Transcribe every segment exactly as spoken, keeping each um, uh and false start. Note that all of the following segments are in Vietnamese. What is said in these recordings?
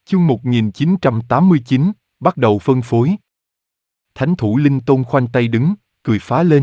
Chương một nghìn chín trăm tám mươi chín, bắt đầu phân phối. Thánh thủ Linh Tôn khoanh tay đứng, cười phá lên.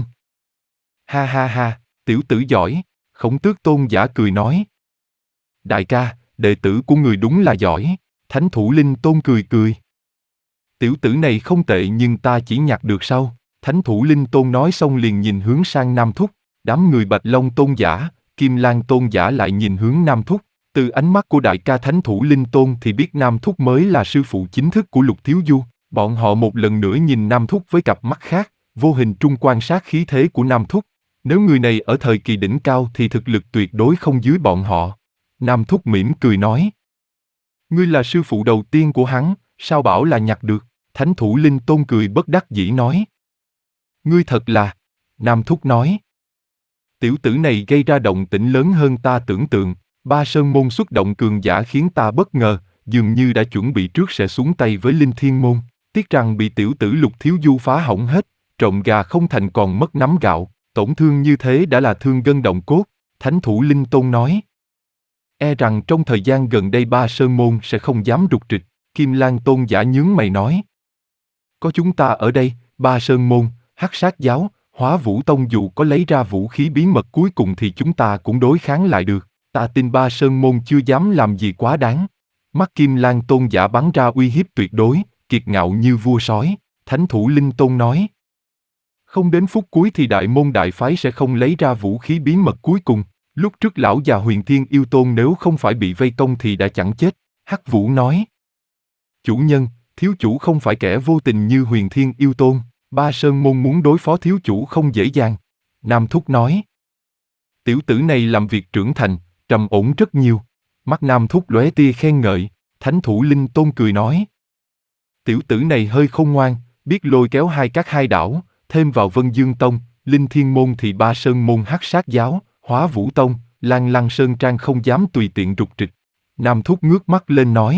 Ha ha ha, tiểu tử giỏi, Khổng Tước Tôn giả cười nói. Đại ca, đệ tử của người đúng là giỏi, Thánh thủ Linh Tôn cười cười. Tiểu tử này không tệ nhưng ta chỉ nhặt được sau. Thánh thủ Linh Tôn nói xong liền nhìn hướng sang Nam Thúc, đám người Bạch Long Tôn giả, Kim Lang Tôn giả lại nhìn hướng Nam Thúc. Từ ánh mắt của đại ca Thánh thủ Linh Tôn thì biết Nam Thúc mới là sư phụ chính thức của Lục Thiếu Du. Bọn họ một lần nữa nhìn Nam Thúc với cặp mắt khác, vô hình trung quan sát khí thế của Nam Thúc. Nếu người này ở thời kỳ đỉnh cao thì thực lực tuyệt đối không dưới bọn họ. Nam Thúc mỉm cười nói. Ngươi là sư phụ đầu tiên của hắn, sao bảo là nhặt được? Thánh thủ Linh Tôn cười bất đắc dĩ nói. Ngươi thật là... Nam Thúc nói. Tiểu tử này gây ra động tĩnh lớn hơn ta tưởng tượng. Ba Sơn Môn xuất động cường giả khiến ta bất ngờ, dường như đã chuẩn bị trước sẽ xuống tay với Linh Thiên Môn. Tiếc rằng bị tiểu tử Lục Thiếu Du phá hỏng hết, trộm gà không thành còn mất nắm gạo, tổn thương như thế đã là thương gân động cốt. Thánh thủ Linh Tôn nói. E rằng trong thời gian gần đây Ba Sơn Môn sẽ không dám rục rịch. Kim Lang Tôn giả nhướng mày nói. Có chúng ta ở đây, Ba Sơn Môn, Hắc Sát Giáo, Hóa Vũ Tông dù có lấy ra vũ khí bí mật cuối cùng thì chúng ta cũng đối kháng lại được. Ta tin Ba Sơn Môn chưa dám làm gì quá đáng. Mắt Kim Lang Tôn giả bắn ra uy hiếp tuyệt đối, kiệt ngạo như vua sói. Thánh thủ Linh Tôn nói. Không đến phút cuối thì đại môn đại phái sẽ không lấy ra vũ khí bí mật cuối cùng. Lúc trước lão già Huyền Thiên Yêu Tôn nếu không phải bị vây công thì đã chẳng chết. Hắc Vũ nói. Chủ nhân, thiếu chủ không phải kẻ vô tình như Huyền Thiên Yêu Tôn. Ba Sơn Môn muốn đối phó thiếu chủ không dễ dàng. Nam Thúc nói. Tiểu tử này làm việc trưởng thành, trầm ổn rất nhiều. Mắt Nam Thúc lóe tia khen ngợi. Thánh thủ Linh Tôn cười nói. Tiểu tử này hơi khôn ngoan, biết lôi kéo hai các hai đảo, thêm vào Vân Dương Tông, Linh Thiên Môn thì Ba Sơn Môn Hắc Sát Giáo, Hóa Vũ Tông, Lan Lăng Sơn Trang không dám tùy tiện rục rịch. Nam Thúc ngước mắt lên nói.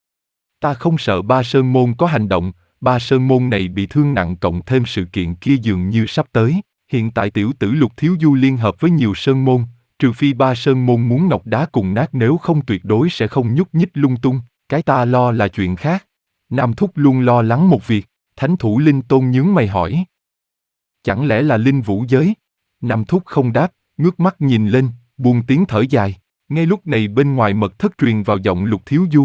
Ta không sợ Ba Sơn Môn có hành động, Ba Sơn Môn này bị thương nặng cộng thêm sự kiện kia dường như sắp tới. Hiện tại tiểu tử Lục Thiếu Du liên hợp với nhiều Sơn Môn, trừ phi Ba Sơn Môn muốn ngọc đá cùng nát nếu không tuyệt đối sẽ không nhúc nhích lung tung, cái ta lo là chuyện khác. Nam Thúc luôn lo lắng một việc, Thánh thủ Linh Tôn nhướng mày hỏi. Chẳng lẽ là Linh Vũ Giới? Nam Thúc không đáp, ngước mắt nhìn lên, buông tiếng thở dài. Ngay lúc này bên ngoài mật thất truyền vào giọng Lục Thiếu Du.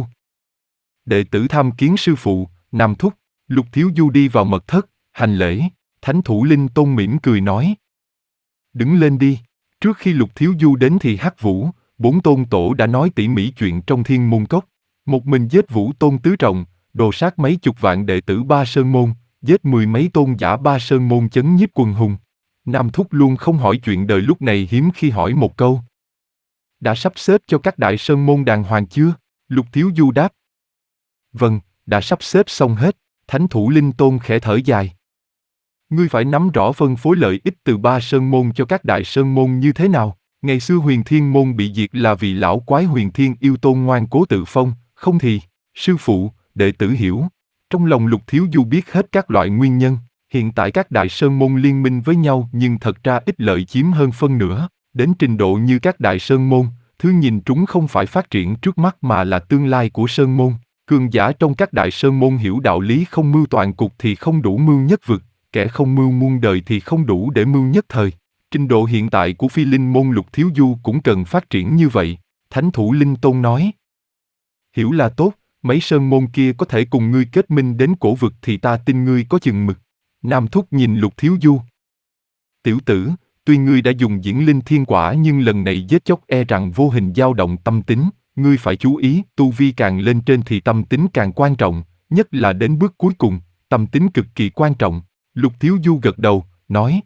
Đệ tử tham kiến sư phụ, Nam Thúc. Lục Thiếu Du đi vào mật thất, hành lễ. Thánh thủ Linh Tôn mỉm cười nói. Đứng lên đi. Trước khi Lục Thiếu Du đến thì Hắc Vũ, bốn tôn tổ đã nói tỉ mỉ chuyện trong Thiên Môn Cốc. Một mình giết Vũ Tôn Tứ Trọng, đồ sát mấy chục vạn đệ tử Ba Sơn Môn, giết mười mấy tôn giả Ba Sơn Môn chấn nhiếp quần hùng. Nam Thúc luôn không hỏi chuyện đời lúc này hiếm khi hỏi một câu. Đã sắp xếp cho các đại Sơn Môn đàng hoàng chưa? Lục Thiếu Du đáp. Vâng, đã sắp xếp xong hết. Thánh thủ Linh Tôn khẽ thở dài. Ngươi phải nắm rõ phân phối lợi ích từ Ba Sơn Môn cho các đại Sơn Môn như thế nào. Ngày xưa Huyền Thiên Môn bị diệt là vì lão quái Huyền Thiên Yêu Tôn ngoan cố tự phong, không thì, sư phụ, đệ tử hiểu. Trong lòng Lục Thiếu Du biết hết các loại nguyên nhân. Hiện tại các đại Sơn Môn liên minh với nhau nhưng thật ra ích lợi chiếm hơn phân nửa. Đến trình độ như các đại Sơn Môn, thứ nhìn trúng không phải phát triển trước mắt mà là tương lai của Sơn Môn. Cường giả trong các đại Sơn Môn hiểu đạo lý không mưu toàn cục thì không đủ mưu nhất vực, kẻ không mưu muôn đời thì không đủ để mưu nhất thời. Trình độ hiện tại của Phi Linh Môn Lục Thiếu Du cũng cần phát triển như vậy. Thánh thủ Linh Tôn nói. Hiểu là tốt, mấy Sơn Môn kia có thể cùng ngươi kết minh đến cổ vực thì ta tin ngươi có chừng mực. Nam Thúc nhìn Lục Thiếu Du. Tiểu tử, tuy ngươi đã dùng diễn linh thiên quả nhưng lần này giết chóc e rằng vô hình dao động tâm tính. Ngươi phải chú ý, tu vi càng lên trên thì tâm tính càng quan trọng, nhất là đến bước cuối cùng, tâm tính cực kỳ quan trọng. Lục Thiếu Du gật đầu, nói.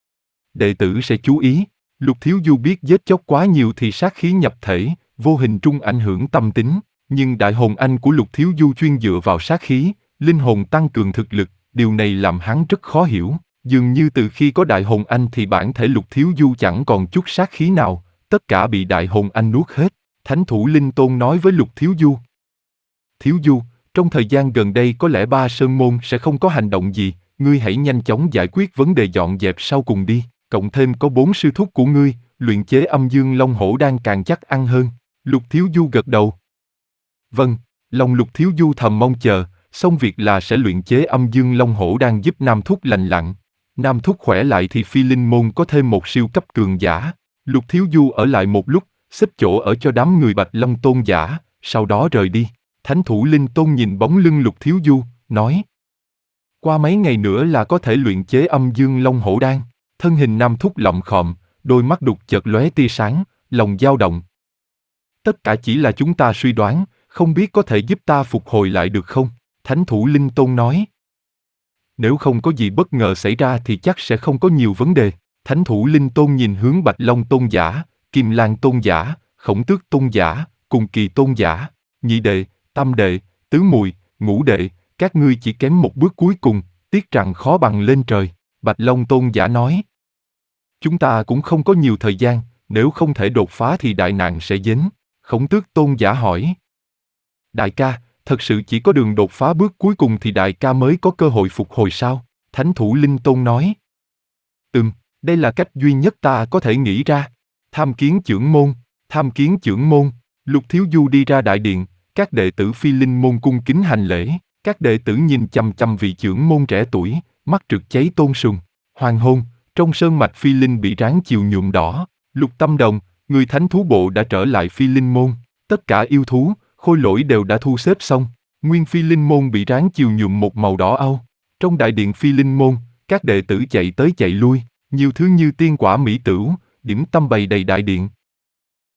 Đệ tử sẽ chú ý. Lục Thiếu Du biết giết chóc quá nhiều thì sát khí nhập thể, vô hình trung ảnh hưởng tâm tính. Nhưng đại hồn anh của Lục Thiếu Du chuyên dựa vào sát khí, linh hồn tăng cường thực lực, điều này làm hắn rất khó hiểu. Dường như từ khi có đại hồn anh thì bản thể Lục Thiếu Du chẳng còn chút sát khí nào, tất cả bị đại hồn anh nuốt hết. Thánh thủ Linh Tôn nói với Lục Thiếu Du. Thiếu Du, trong thời gian gần đây có lẽ Ba Sơn Môn sẽ không có hành động gì, ngươi hãy nhanh chóng giải quyết vấn đề dọn dẹp sau cùng đi, cộng thêm có bốn sư thúc của ngươi, luyện chế âm dương long hổ đang càng chắc ăn hơn. Lục Thiếu Du gật đầu. Vâng, Lòng Lục Thiếu Du thầm mong chờ, xong việc là sẽ luyện chế âm dương long hổ đang giúp Nam Thúc lành lặn. Nam Thúc khỏe lại thì Phi Linh Môn có thêm một siêu cấp cường giả. Lục Thiếu Du ở lại một lúc, xếp chỗ ở cho đám người Bạch Long Tôn giả, sau đó rời đi. Thánh thủ Linh Tôn nhìn bóng lưng Lục Thiếu Du, nói: qua mấy ngày nữa là có thể luyện chế âm dương long hổ đan. Thân hình Nam Thúc lọng khom, đôi mắt đục chợt lóe tia sáng, lòng dao động. Tất cả chỉ là chúng ta suy đoán, không biết có thể giúp ta phục hồi lại được không? Thánh thủ Linh Tôn nói. Nếu không có gì bất ngờ xảy ra thì chắc sẽ không có nhiều vấn đề. Thánh thủ Linh Tôn nhìn hướng Bạch Long Tôn giả, Kim Lang Tôn giả, Khổng Tước Tôn giả, Cùng Kỳ Tôn giả, Nhị Đệ, Tam Đệ, Tứ Mùi, Ngũ Đệ, các ngươi chỉ kém một bước cuối cùng, tiếc rằng khó bằng lên trời. Bạch Long Tôn giả nói. Chúng ta cũng không có nhiều thời gian, nếu không thể đột phá thì đại nạn sẽ đến. Khổng Tước Tôn giả hỏi. Đại ca, thật sự chỉ có đường đột phá bước cuối cùng thì đại ca mới có cơ hội phục hồi sao? Thánh thủ Linh Tôn nói. Ừm, đây là cách duy nhất ta có thể nghĩ ra. Tham kiến chưởng môn, tham kiến chưởng môn. Lục Thiếu Du đi ra đại điện, các đệ tử Phi Linh môn cung kính hành lễ. Các đệ tử nhìn chằm chằm vị chưởng môn trẻ tuổi, mắt rực cháy tôn sùng. Hoàng hôn, trong sơn mạch Phi Linh bị ráng chiều nhuộm đỏ. Lục Tâm Đồng, người thánh thú bộ đã trở lại Phi Linh môn. Tất cả yêu thú, khôi lỗi đều đã thu xếp xong. Nguyên Phi Linh môn bị ráng chiều nhuộm một màu đỏ au. Trong đại điện Phi Linh môn, các đệ tử chạy tới chạy lui, nhiều thứ như tiên quả mỹ tửu, điểm tâm bày đầy đại điện.